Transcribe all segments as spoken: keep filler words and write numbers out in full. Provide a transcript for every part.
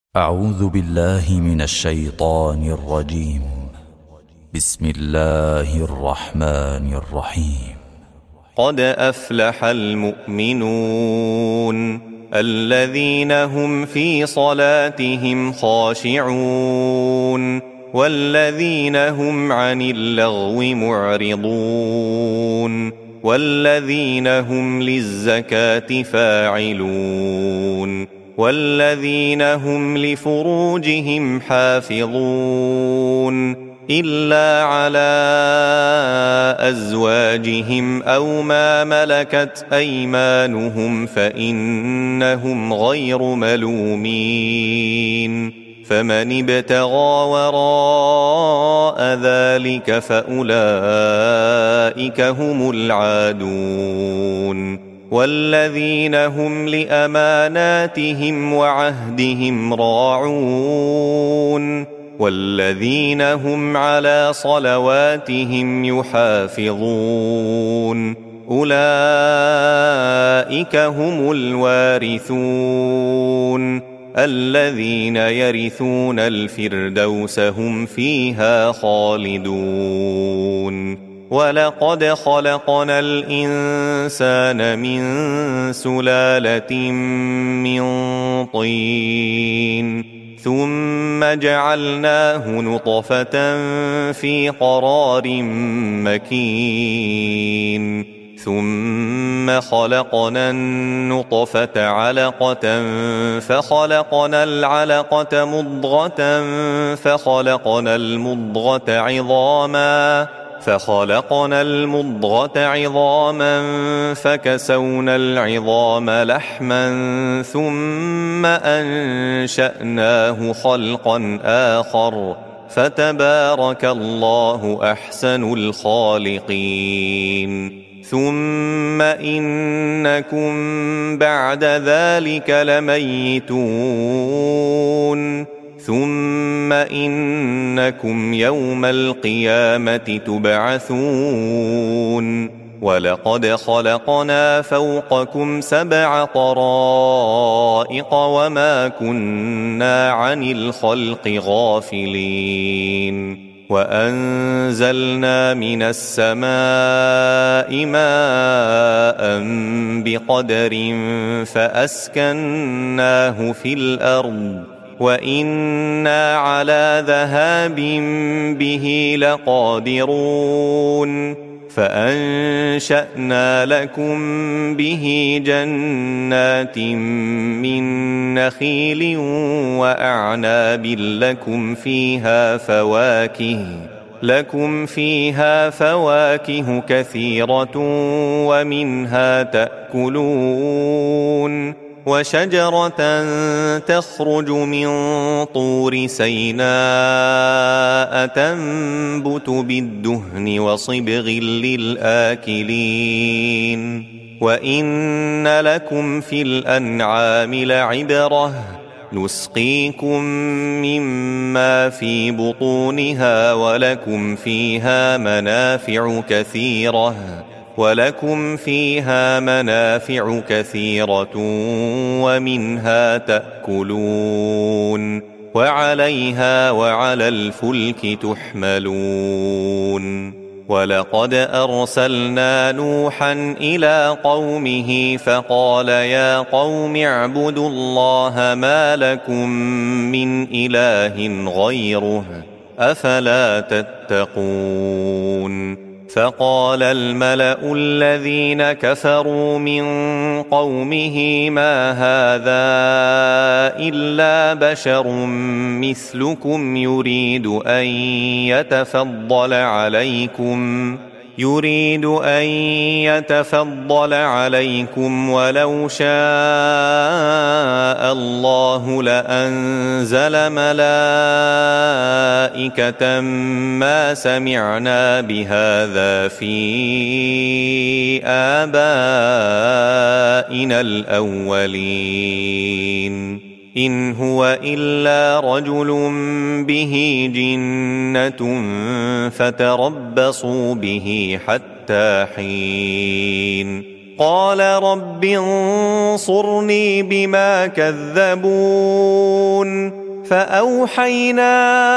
أعوذ بالله من الشيطان الرجيم. بسم الله الرحمن الرحيم. قد أفلح المؤمنون الذين هم في صلاتهم خاشعون والذين هم عن اللغو معرضون والذين هم للزكاة فاعلون والذين هم لفروجهم حافظون إلا على أزواجهم أو ما ملكت أيمانهم فإنهم غير ملومين فمن ابتغى وراء ذلك فأولئك هم العادون والذين هم لأماناتهم وعهدهم راعون والذين هم على صلواتهم يحافظون أولئك هم الوارثون الذين يرثون الفردوس هم فيها خالدون ولقد خلقنا الإنسان من سلالة من طين ثم جعلناه نطفة في قرار مكين ثم خلقنا النطفة علقة فخلقنا العلقة مضغة فخلقنا المضغة عظاما فخلقنا المضغة عظاما فكسونا العظام لحما ثم أنشأناه خلقا آخر فتبارك الله أحسن الخالقين ثم إنكم بعد ذلك لميتون ثم إنكم يوم القيامة تبعثون ولقد خلقنا فوقكم سبع طرائق وما كنا عن الخلق غافلين وأنزلنا من السماء ماء بقدر فأسكناه في الأرض وإنا على ذهاب به لقادرون فأنشأنا لكم به جنات من نخيل وأعناب لكم فيها فواكه لكم فيها فواكه كثيرة ومنها تأكلون وشجرة تخرج من طور سيناء تنبت بالدهن وصبغ للآكلين وإن لكم في الأنعام لعبرة نسقيكم مما في بطونها ولكم فيها منافع كثيرة ولكم فيها منافع كثيرة ومنها تأكلون وعليها وعلى الفلك تحملون ولقد أرسلنا نوحا إلى قومه فقال يا قوم اعبدوا الله ما لكم من إله غيره أفلا تتقون فقال الملأ الذين كفروا من قومه ما هذا إلا بشر مثلكم يريد أن يتفضل عليكم يريد أن يتفضل عليكم ولو شاء الله لأنزل ملائكة ما سمعنا بهذا في آبائنا الأولين إن هو إلا رجل به جنة فتربصوا به حتى حين قال رب انصرني بما كذبون فأوحينا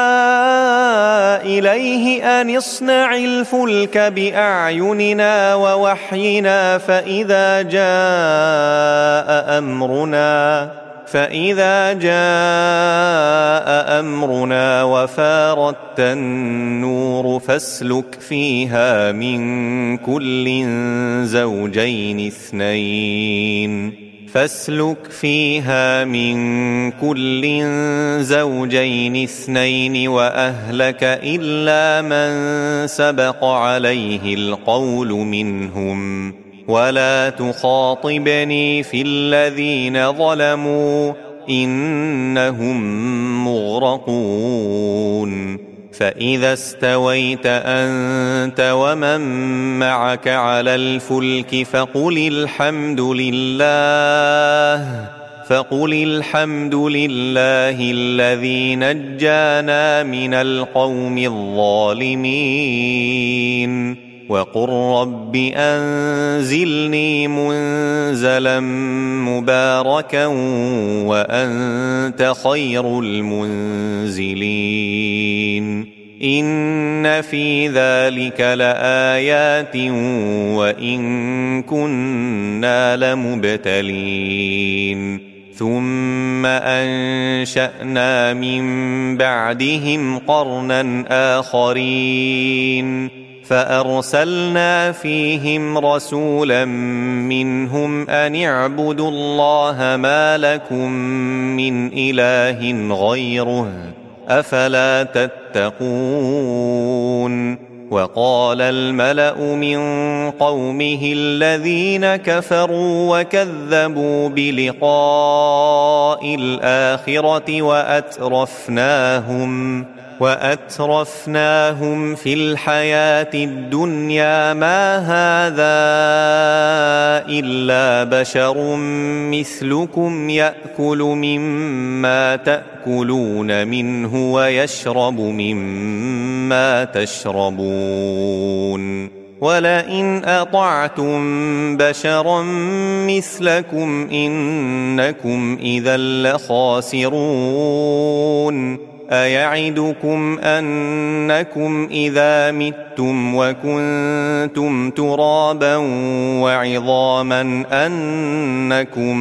إليه أن اصنع الفلك بأعيننا ووحينا فإذا جاء أمرنا فإذا جاء أمرنا وفارت النور فاسلك فيها من كل زوجين اثنين فاسلك فيها من كل زوجين اثنين وأهلك إلا من سبق عليه القول منهم ولا تخاطبني في الذين ظلموا إنهم مغرقون فإذا استويت أنت ومن معك على الفلك فقل الحمد لله فقل الحمد لله الذي نجانا من القوم الظالمين وقل رب أنزلني منزلا مباركا وأنت خير المنزلين إن في ذلك لآيات وإن كنا لمبتلين ثم أنشأنا من بعدهم قرنا آخرين فأرسلنا فيهم رسولا منهم أن اعبدوا الله ما لكم من إله غيره أفلا تتقون وقال الملأ من قومه الذين كفروا وكذبوا بلقاء الآخرة وأترفناهم وأترفناهم في الحياة الدنيا ما هذا إلا بشر مثلكم يأكل مما تأكلون منه ويشرب مما تشربون ولئن أطعتم بشرا مثلكم إنكم إذا لخاسرون أيعدكم أنكم إذا متم وكنتم ترابا وعظاما أنكم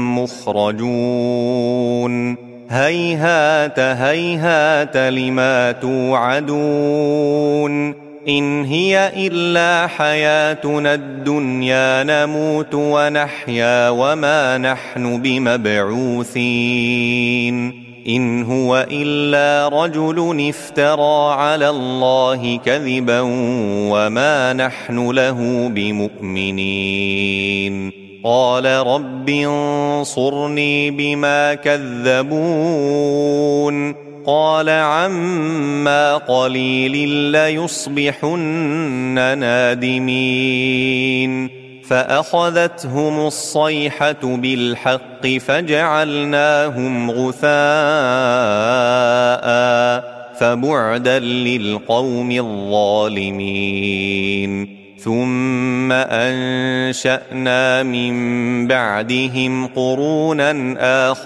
مخرجون هيهات هيهات لما توعدون إن هي إلا حياتنا الدنيا نموت ونحيا وما نحن بمبعوثين إن هو إلا رجل افترى على الله كذبا وما نحن له بمؤمنين قال رب انصرني بما كذبون قال عما قليل ليصبحن نادمين فأخذتهم الصيحة بالحق فجعلناهم غثاء فبعدا للقوم الظالمين ثم أنشأنا من بعدهم قرونا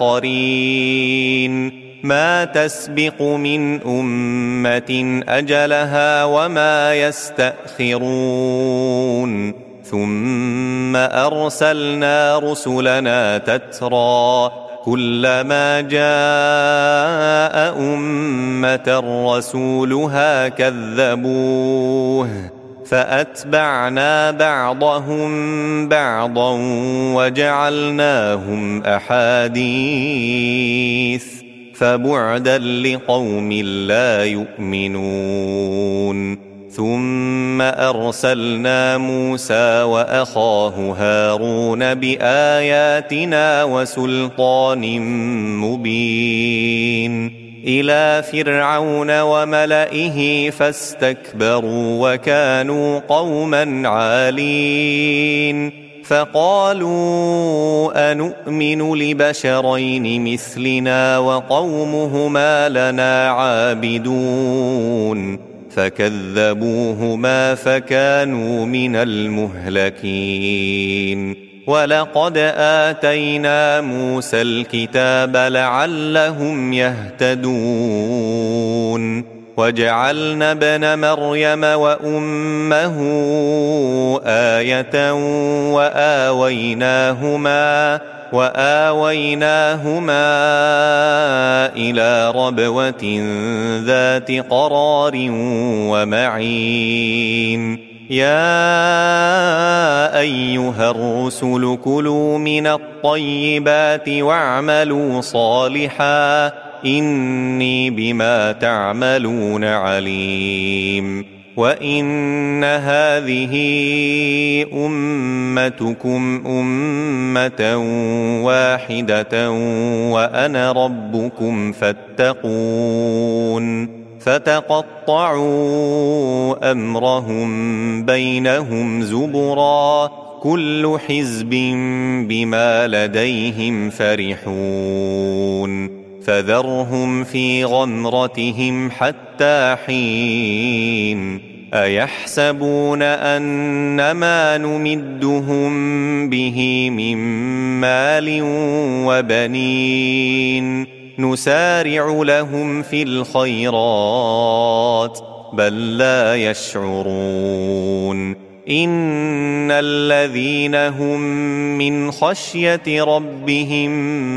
آخرين ما تسبق من أمة أجلها وما يستأخرون ثم أرسلنا رسلنا تترى كلما جاء أمة رسولها كذبوه فأتبعنا بعضهم بعضا وجعلناهم أحاديث فبعدا لقوم لا يؤمنون ثم أرسلنا موسى وأخاه هارون بآياتنا وسلطان مبين إلى فرعون وملئه فاستكبروا وكانوا قوما عالين فقالوا أنؤمن لبشرين مثلنا وقومهما لنا عابدون فكذبوهما فكانوا من المهلكين ولقد آتينا موسى الكتاب لعلهم يهتدون وجعلنا ابن مريم وأمه آية وآويناهما وآويناهما إلى ربوة ذات قرار ومعين يا أيها الرسل كلوا من الطيبات واعملوا صالحا إني بما تعملون عليم وإن هذه أمتكم أمة واحدة وأنا ربكم فاتقون فتقطعوا أمرهم بينهم زبرا كل حزب بما لديهم فرحون فذرهم في غمرتهم حتى حين أيحسبون أنما نمدهم به من مال وبنين نسارع لهم في الخيرات بل لا يشعرون إن الذين هم من خشية ربهم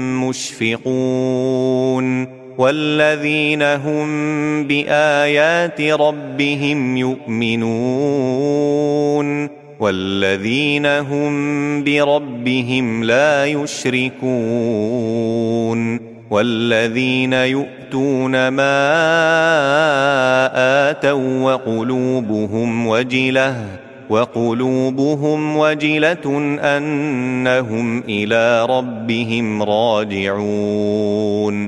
مشفقون والذين هم بآيات ربهم يؤمنون والذين هم بربهم لا يشركون والذين يؤتون ما آتوا وقلوبهم وجلة وقلوبهم وجلة أنهم إلى ربهم راجعون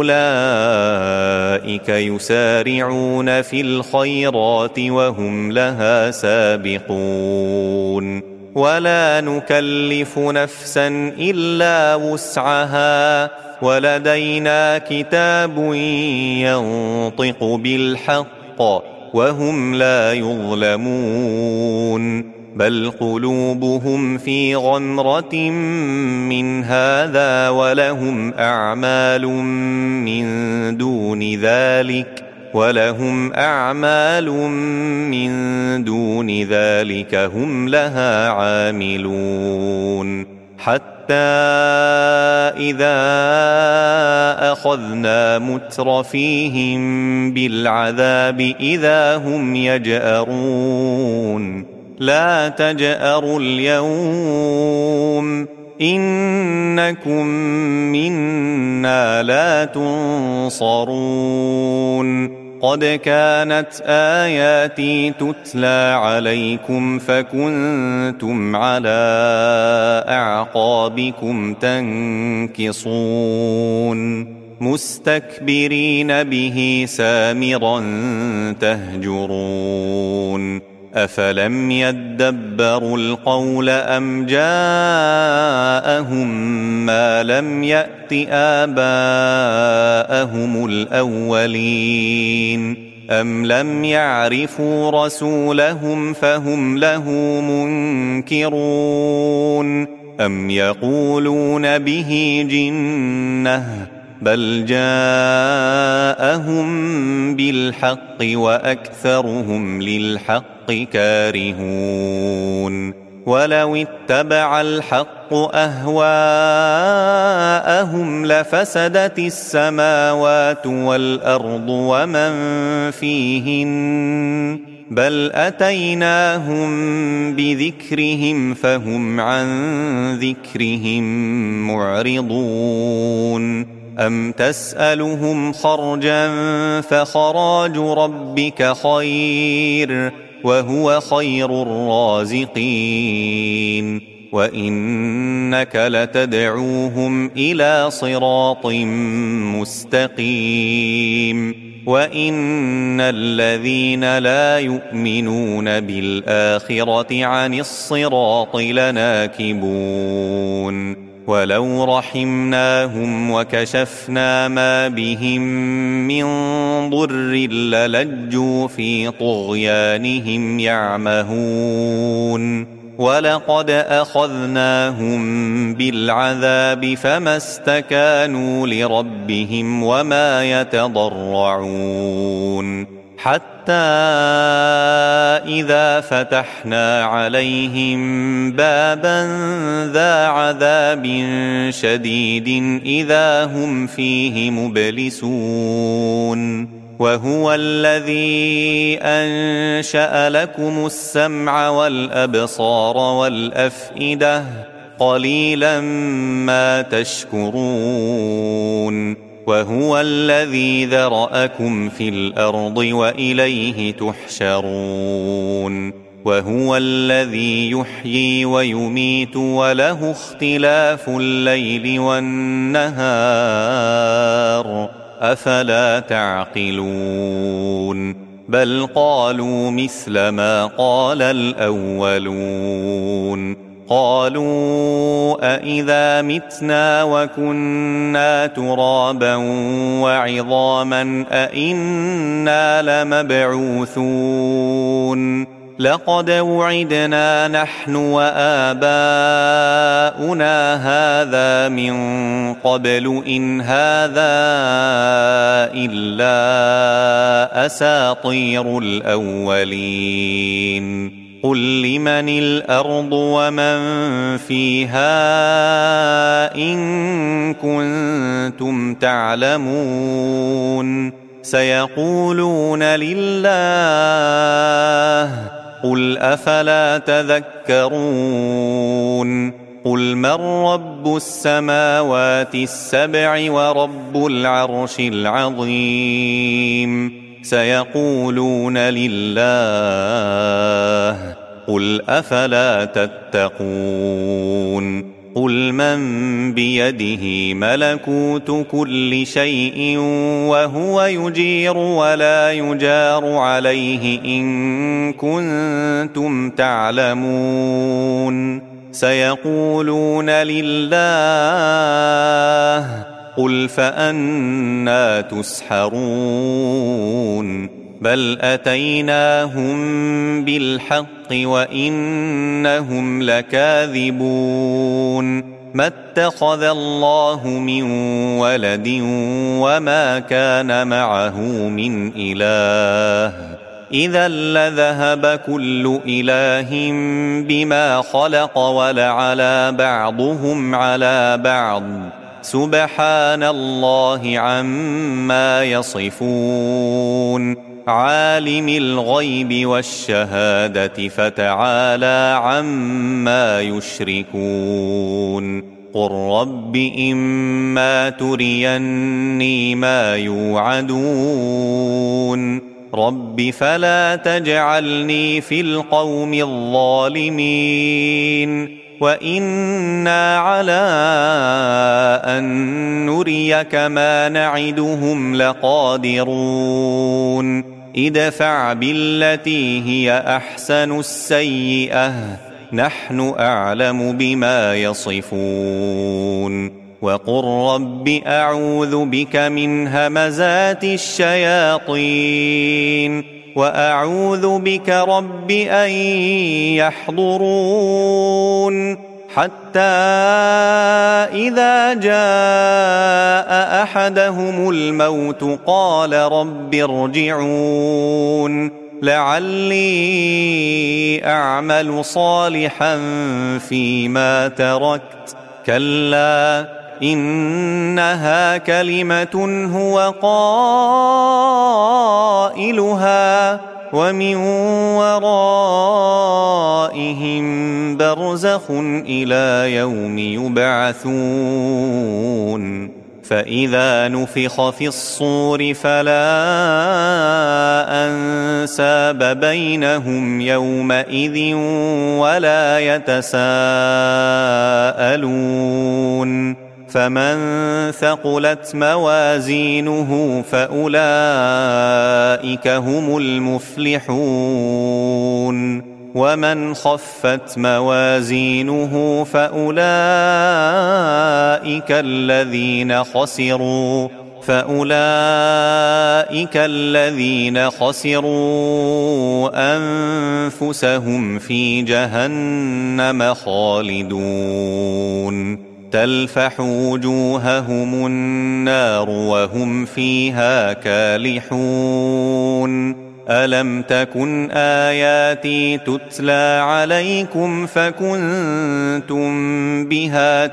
أولئك يسارعون في الخيرات وهم لها سابقون ولا نكلف نفسا إلا وسعها ولدينا كتاب ينطق بالحق وهم لا يظلمون بل قلوبهم في غمرة من هذا ولهم أعمال من دون ذلك ولهم أعمال من دون ذلك هم لها عاملون حتى إذا أخذنا مترفيهم بالعذاب إذا هم يجأرون لا تجأروا اليوم إنكم منا لا تنصرون قد كانت آياتي تتلى عليكم فكنتم على أعقابكم تنكصون مستكبرين به سامرا تهجرون أفلم يدبروا القول أم جاءهم ما لم يأت آباءهم الأولين أم لم يعرفوا رسولهم فهم له منكرون أم يقولون به جنة بل جاءهم بالحق وأكثرهم للحق كارهون ولو اتبع الحق أهواءهم لفسدت السماوات والأرض ومن فيهن بل أتيناهم بذكرهم فهم عن ذكرهم معرضون أم تسألهم خرجا فخراج ربك خير وهو خير الرازقين وإنك لتدعوهم إلى صراط مستقيم وإن الذين لا يؤمنون بالآخرة عن الصراط لناكبون ولو رحمناهم وكشفنا ما بهم من ضر للجوا في طغيانهم يعمهون ولقد أخذناهم بالعذاب فما استكانوا لربهم وما يتضرعون حتى إذا فتحنا عليهم بابا ذا عذاب شديد إذا هم فيه مبلسون وهو الذي أنشأ لكم السمع والأبصار والأفئدة قليلا ما تشكرون وهو الذي ذرأكم في الأرض وإليه تحشرون وهو الذي يحيي ويميت وله اختلاف الليل والنهار أفلا تعقلون بل قالوا مثل ما قال الأولون قالوا أإذا متنا وكنا ترابا وعظاما أإنا لمبعوثون لقد وعدنا نحن وآباؤنا هذا من قبل إن هذا إلا أساطير الأولين قل لمن الأرض ومن فيها إن كنتم تعلمون سيقولون لله قل أفلا تذكرون قل من رب السماوات السبع ورب العرش العظيم سيقولون لله قل أفلا تتقون قل من بيده ملكوت كل شيء وهو يجير ولا يجار عليه إن كنتم تعلمون سيقولون لله قل فأنى تسحرون بل أتيناهم بالحق وإنهم لكاذبون ما اتخذ الله من ولد وما كان معه من إله إذا لذهب كل إله بما خلق ولعلى بعضهم على بعض سبحان الله عما يصفون عالم الغيب والشهادة فتعالى عما يشركون قل رب إما تريني ما يوعدون رب فلا تجعلني في القوم الظالمين وإنا على أن نريك ما نعدهم لقادرون ادفع بالتي هي أحسن السيئة نحن أعلم بما يصفون وقل رب أعوذ بك من همزات الشياطين وأعوذ بك رب أن يحضرون حتى إذا جاء أحدهم الموت قال رب ارجعون لعلي أعمل صالحا فيما تركت كلا إنها كلمة هو قائلها ومن ورائهم برزخ إلى يوم يبعثون فإذا نفخ في الصور فلا أنساب بينهم يومئذ ولا يتساءلون فمن ثقلت موازينه فأولئك هم المفلحون ومن خفت موازينه فأولئك الذين خسروا فأولئك الذين خسروا أنفسهم في جهنم خالدون تلفح وجوههم النار وهم فيها كالحون ألم تكن آياتي تتلى عليكم فكنتم بها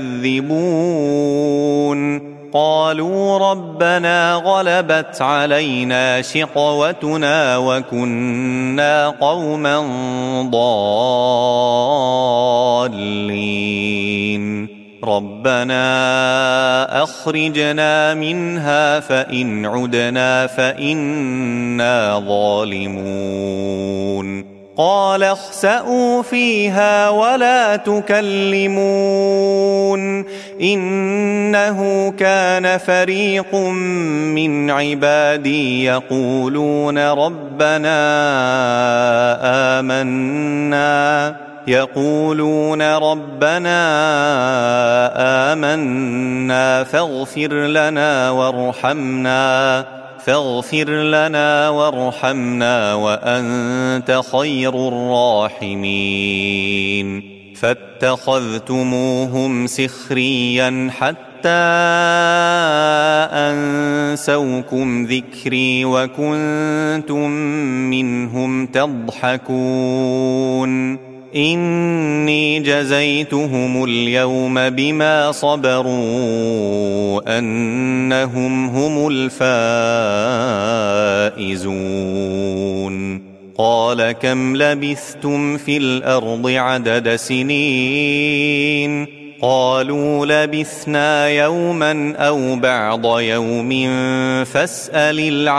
تكذبون قالوا ربنا غلبت علينا شقوتنا وكنا قوما ضالين ربنا أخرجنا منها فإن عدنا فإنا ظالمون قال اخسئوا فيها ولا تكلمون إنه كان فريق من عبادي يقولون ربنا آمنا يقولون ربنا آمنا فاغفر لنا وارحمنا فاغفر لنا وارحمنا وأنت خير الراحمين فاتخذتموهم سخريا حتى أنسوكم ذكري وكنتم منهم تضحكون إني جزيتهم اليوم بما صبروا أنهم هم الفائزون قال كم لبثتم في الأرض عدد سنين قالوا لبثنا يوما أو بعض يوم فاسأل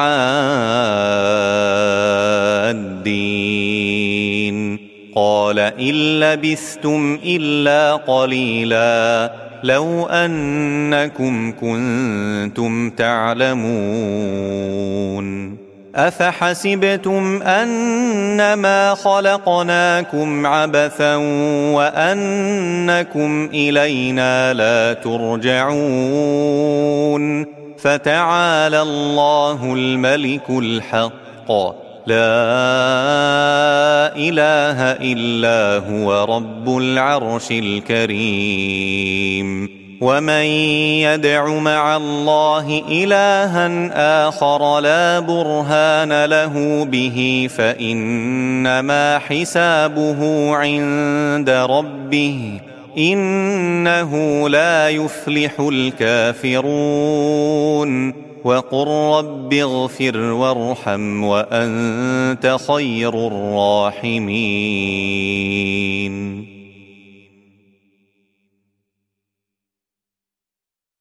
العادين قال إن لبثتم إلا قليلا لو أنكم كنتم تعلمون أفحسبتم أنما خلقناكم عبثا وأنكم إلينا لا ترجعون فتعالى الله الملك الحق لا إله إلا هو رب العرش الكريم ومن يدع مع الله إلها آخر لا برهان له به فإنما حسابه عند ربه إنه لا يفلح الكافرون وقل رب اغفر وارحم وأنت خير الراحمين